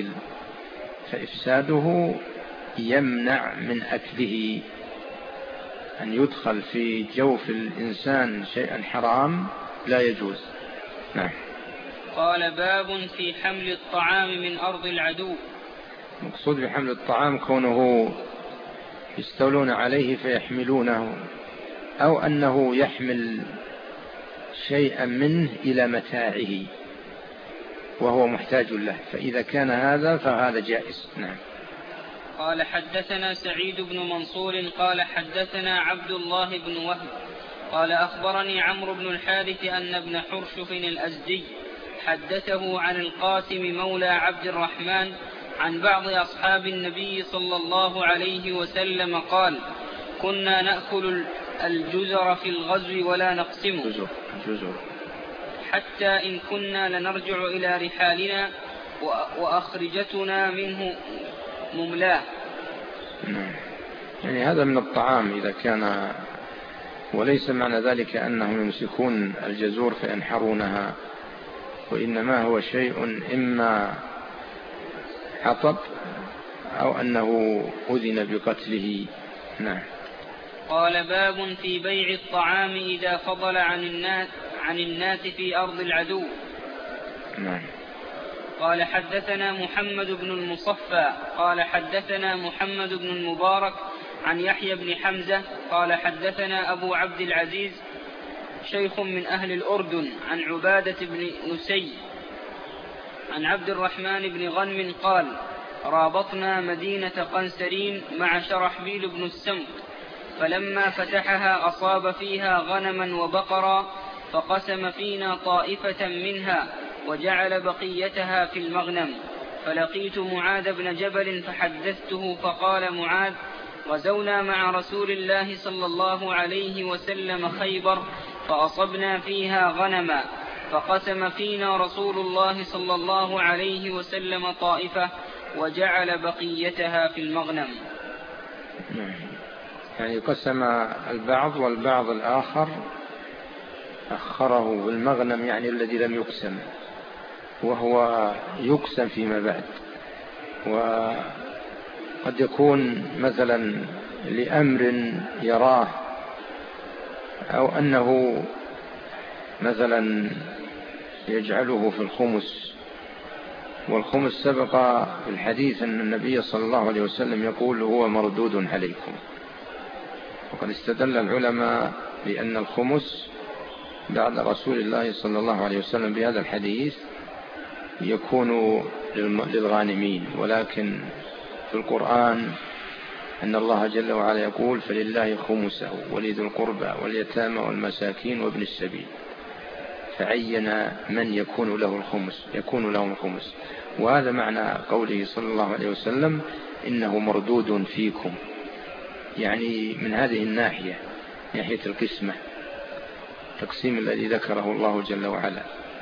فإفساده يمنع من أكله. أن يدخل في جوف الإنسان شيئا حرام لا يجوز. نعم. قال: باب في حمل الطعام من أرض العدو. مقصود بحمل الطعام كونه يستولون عليه فيحملونه، أو أنه يحمل شيئا منه إلى متاعه وهو محتاج له، فإذا كان هذا فهذا جائز. نعم. قال حدثنا سعيد بن منصور قال حدثنا عبد الله بن وهب قال أخبرني عمرو بن الحارث أن ابن حرشف الأزدي حدثه عن القاسم مولى عبد الرحمن عن بعض أصحاب النبي صلى الله عليه وسلم قال: كنا نأكل الجزر في الغزو ولا نقسمه حتى إن كنا لنرجع إلى رحالنا وأخرجتنا منه مملاه. يعني هذا من الطعام إذا كان، وليس معنى ذلك أنهم يمسكون الجزور فينحرونها، وإنما هو شيء إما حطب أو أنه أذن بقتله. نعم. قال: باب في بيع الطعام إذا فضل عن الناس في أرض العدو. نعم. قال حدثنا محمد بن المصفى قال حدثنا محمد بن المبارك عن يحيى بن حمزة قال حدثنا أبو عبد العزيز شيخ من أهل الأردن عن عبادة بن نسي عن عبد الرحمن بن غنم قال: رابطنا مدينة قنسرين مع شرحبيل بن السمك، فلما فتحها أصاب فيها غنما وبقرا، فقسم فينا طائفة منها وجعل بقيتها في المغنم، فلقيت معاذ بن جبل فحدثته، فقال معاذ: غزونا مع رسول الله صلى الله عليه وسلم خيبر فأصبنا فيها غنما، فقسم فينا رسول الله صلى الله عليه وسلم طائفة وجعل بقيتها في المغنم. يعني قسم البعض والبعض الآخر أخره بالمغنم، يعني الذي لم يقسم، وهو يقسم فيما بعد. وقد يكون مثلا لأمر يراه، أو أنه مثلا يجعله في الخمس والخمس سبق في الحديث أن النبي صلى الله عليه وسلم يقول هو مردود عليكم. وقد استدل العلماء بأن الخمس بعد رسول الله صلى الله عليه وسلم بهذا الحديث يكون للغانمين، ولكن في القرآن أن الله جل وعلا يقول فلله خمسه ولذي القربى واليتامى والمساكين وابن السبيل، فعين من يكون له الخمس. وهذا معنى قوله صلى الله عليه وسلم إنه مردود فيكم، يعني من هذه الناحية، ناحية القسمة، التقسيم الذي ذكره الله جل وعلا،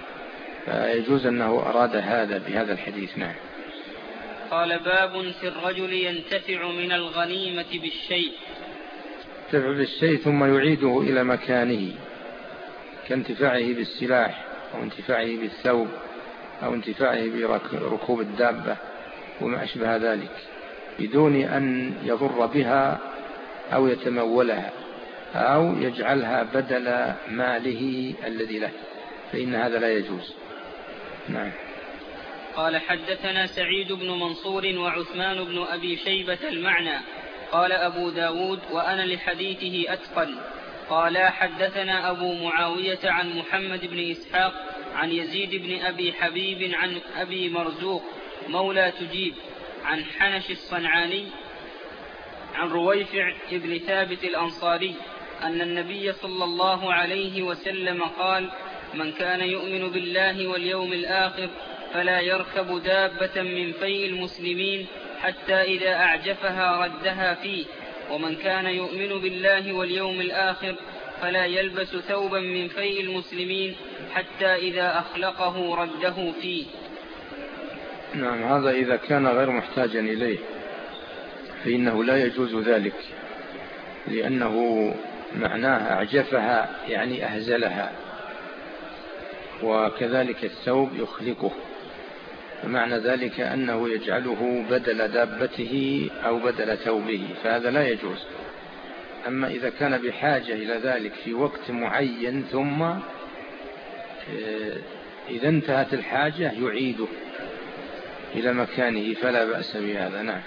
فيجوز أنه أراد هذا بهذا الحديث. نعم. قال باب في الرجل ينتفع من الغنيمة بالشيء. ينتفع بالشيء ثم يعيده إلى مكانه، كانتفاعه بالسلاح أو انتفاعه بالثوب أو انتفاعه بركوب الدابة وما أشبه ذلك، بدون أن يضر بها أو يتمولها أو يجعلها بدل ماله الذي له، فإن هذا لا يجوز. نعم. قال حدثنا سعيد بن منصور وعثمان بن أبي شيبة المعنى. قال أبو داود وأنا لحديثه أتقن. قال حدثنا أبو معاوية عن محمد بن إسحاق عن يزيد بن أبي حبيب عن أبي مرزوق مولى تجيب عن حنش الصنعاني عن رويفع بن ثابت الأنصاري أن النبي صلى الله عليه وسلم قال من كان يؤمن بالله واليوم الآخر فلا يركب دابة من فيء المسلمين حتى إذا أعجفها ردها فيه، ومن كان يؤمن بالله واليوم الآخر فلا يلبس ثوبا من فيء المسلمين حتى إذا أخلقه رده فيه. نعم. هذا إذا كان غير محتاجا إليه فإنه لا يجوز ذلك، لأنه معناه أعجفها يعني أهزلها، وكذلك الثوب يخلقه، فمعنى ذلك أنه يجعله بدل دابته أو بدل ثوبه، فهذا لا يجوز. أما إذا كان بحاجة إلى ذلك في وقت معين ثم إذا انتهت الحاجة يعيده إلى مكانه فلا بأس بهذا. نعم.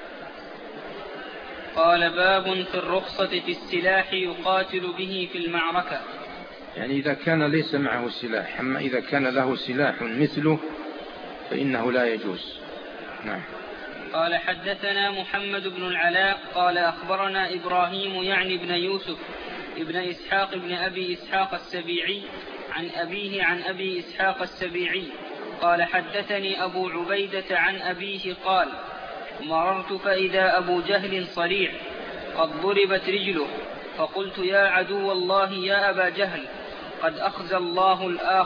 قال باب في الرخصة في السلاح يقاتل به في المعركة. يعني إذا كان ليس معه سلاح، أما إذا كان له سلاح مثله فإنه لا يجوز. نعم. قال حدثنا محمد بن العلاء قال أخبرنا إبراهيم يعني بن يوسف ابن إسحاق ابن أبي إسحاق السبيعي عن أبيه عن أبي إسحاق السبيعي قال حدثني أبو عبيدة عن أبيه قال مررت فإذا أبو جهل صريع قد ضربت رجله، فقلت يا عدو الله يا أبا جهل قد أخزى الله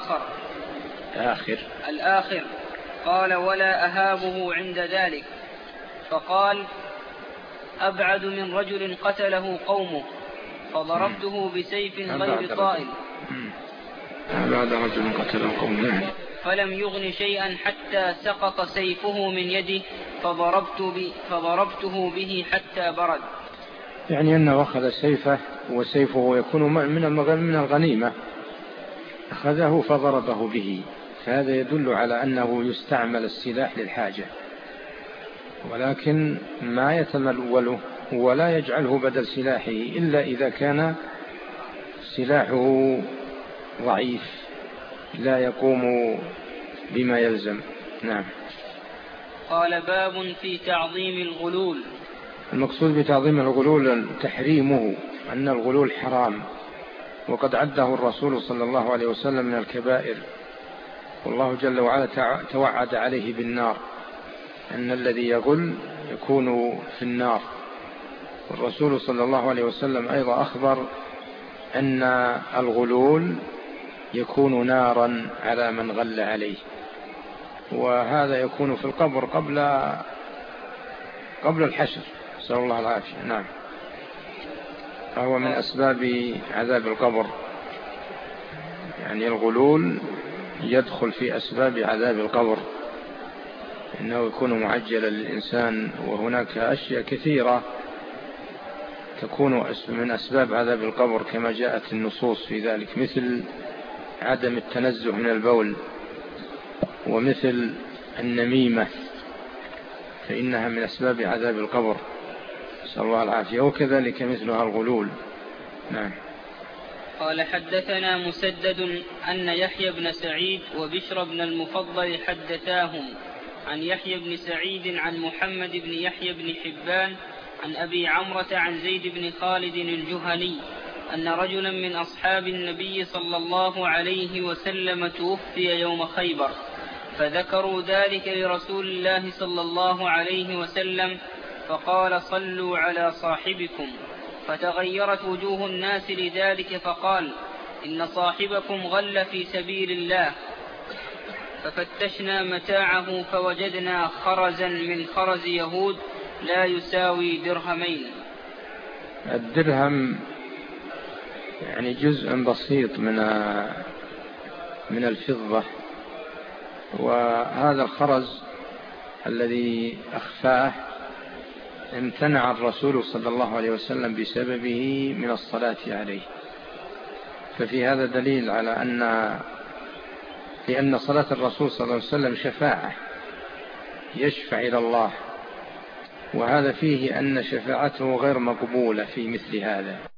الآخر. قال ولا أهابه عند ذلك. فقال أبعد من رجل قتله قومه فضربته بسيف غير طائل. أبعد رجل قتله قومه فلم يغن شيئا حتى سقط سيفه من يده فضربته به حتى برد. يعني أنه أخذ سيفه وسيفه يكون من الغنيمة، أخذه فضربه به، فهذا يدل على أنه يستعمل السلاح للحاجة، ولكن ما يتموله ولا يجعله بدل سلاحه إلا إذا كان سلاحه ضعيف لا يقوم بما يلزم. نعم. قال باب في تعظيم الغلول. المقصود بتعظيم الغلول تحريمه، أن الغلول حرام، وقد عده الرسول صلى الله عليه وسلم من الكبائر، والله جل وعلا توعد عليه بالنار، أن الذي يغل يكون في النار. والرسول صلى الله عليه وسلم أيضا أخبر أن الغلول يكون نارا على من غل عليه، وهذا يكون في القبر قبل الحشر، نسأل الله العافية. نعم. فهو من أسباب عذاب القبر، يعني الغلول يدخل في أسباب عذاب القبر، إنه يكون معجلا للإنسان. وهناك أشياء كثيرة تكون من أسباب عذاب القبر كما جاءت النصوص في ذلك، مثل عدم التنزه من البول، ومثل النميمة فإنها من أسباب عذاب القبر، نسأل الله العافية، وكذلك مثلها الغلول. نعم. قال حدثنا مسدد أن يحيى بن سعيد وبشر بن المفضل حدثاهم عن يحيى بن سعيد عن محمد بن يحيى بن حبان عن أبي عمرة عن زيد بن خالد الجهني أن رجلا من أصحاب النبي صلى الله عليه وسلم توفي يوم خيبر، فذكروا ذلك لرسول الله صلى الله عليه وسلم، فقال صلوا على صاحبكم، فتغيرت وجوه الناس لذلك، فقال إن صاحبكم غل في سبيل الله. ففتشنا متاعه فوجدنا خرزا من خرز يهود لا يساوي درهمين. الدرهم يعني جزء بسيط من الفضة، وهذا الخرز الذي أخفاه امتنع الرسول صلى الله عليه وسلم بسببه من الصلاة عليه. ففي هذا دليل على لأن صلاة الرسول صلى الله عليه وسلم شفاعة، يشفع إلى الله، وهذا فيه أن شفاعته غير مقبولة في مثل هذا.